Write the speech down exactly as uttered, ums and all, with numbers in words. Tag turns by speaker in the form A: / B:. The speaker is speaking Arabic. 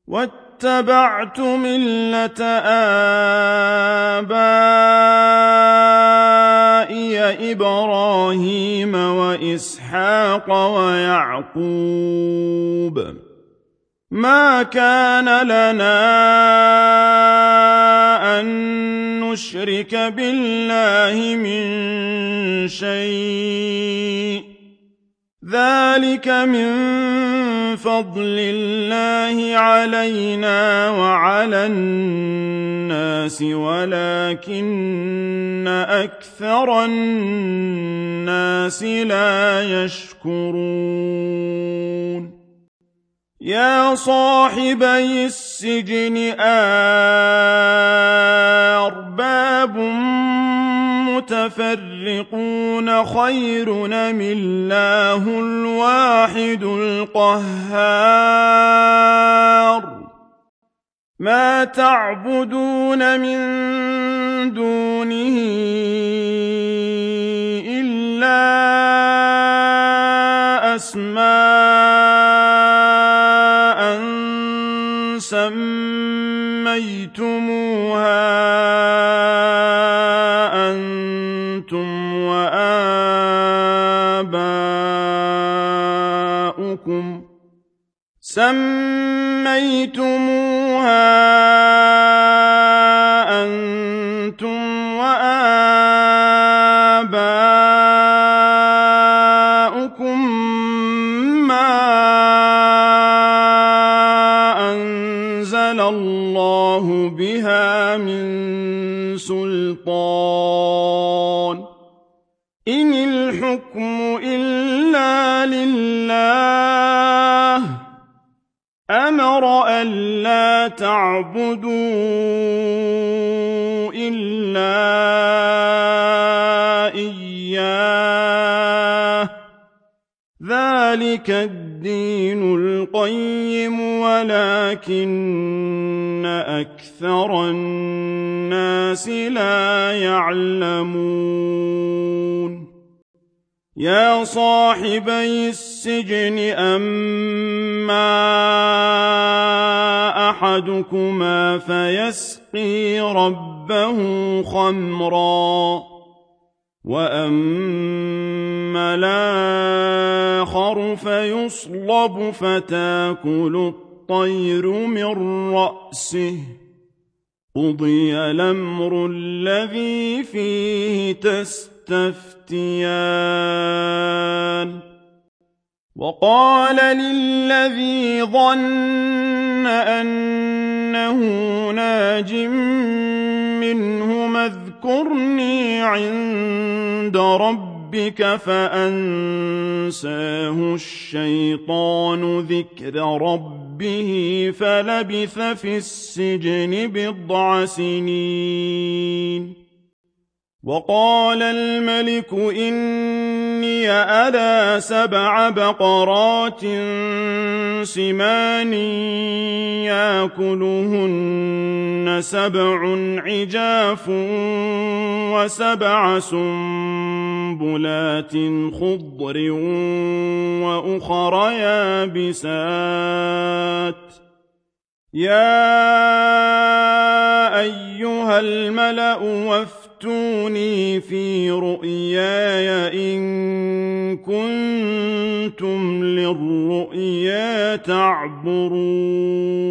A: واتبعت ملة آبائي إبراهيم وإسحاق ويعقوب ما كان لنا أن نشرك بالله من شيء ذلك من فضل الله علينا وعلى الناس ولكن أكثر الناس لا يشكرون يا صاحبي السجن أأرباب متفرقون خير أم الله الواحد القهار ما تعبدون من دونه إلا أسماء سميتموها أنتم وآباؤكم سميتموها أنتم وآباؤكم ما أنزل الله بها من سلطان إن الحكم إلا لله أمر ألا تعبدوا إلا إياه ذلك الدين القيم ولكن أكثر الناس لا يعلمون يا صاحبي السجن أما أحدكما فيسقي ربه خمرا وأما الآخر فيصلب فتاكل الطير من رأسه قضي الأمر الذي فيه تستفتيان وقال للذي ظن أنه ناج منه اذكرني عند ربك فأنساه الشيطان ذكر ربه فلبث في السجن بضع سنين وقال الملك إني أرى سبع بقرات سمان يأكلهن سبع عجاف وسبع سنبلات خضر وأخر يابسات يا أيها الملأ وافتوني في رؤياي إن كنتم للرؤيا تعبرون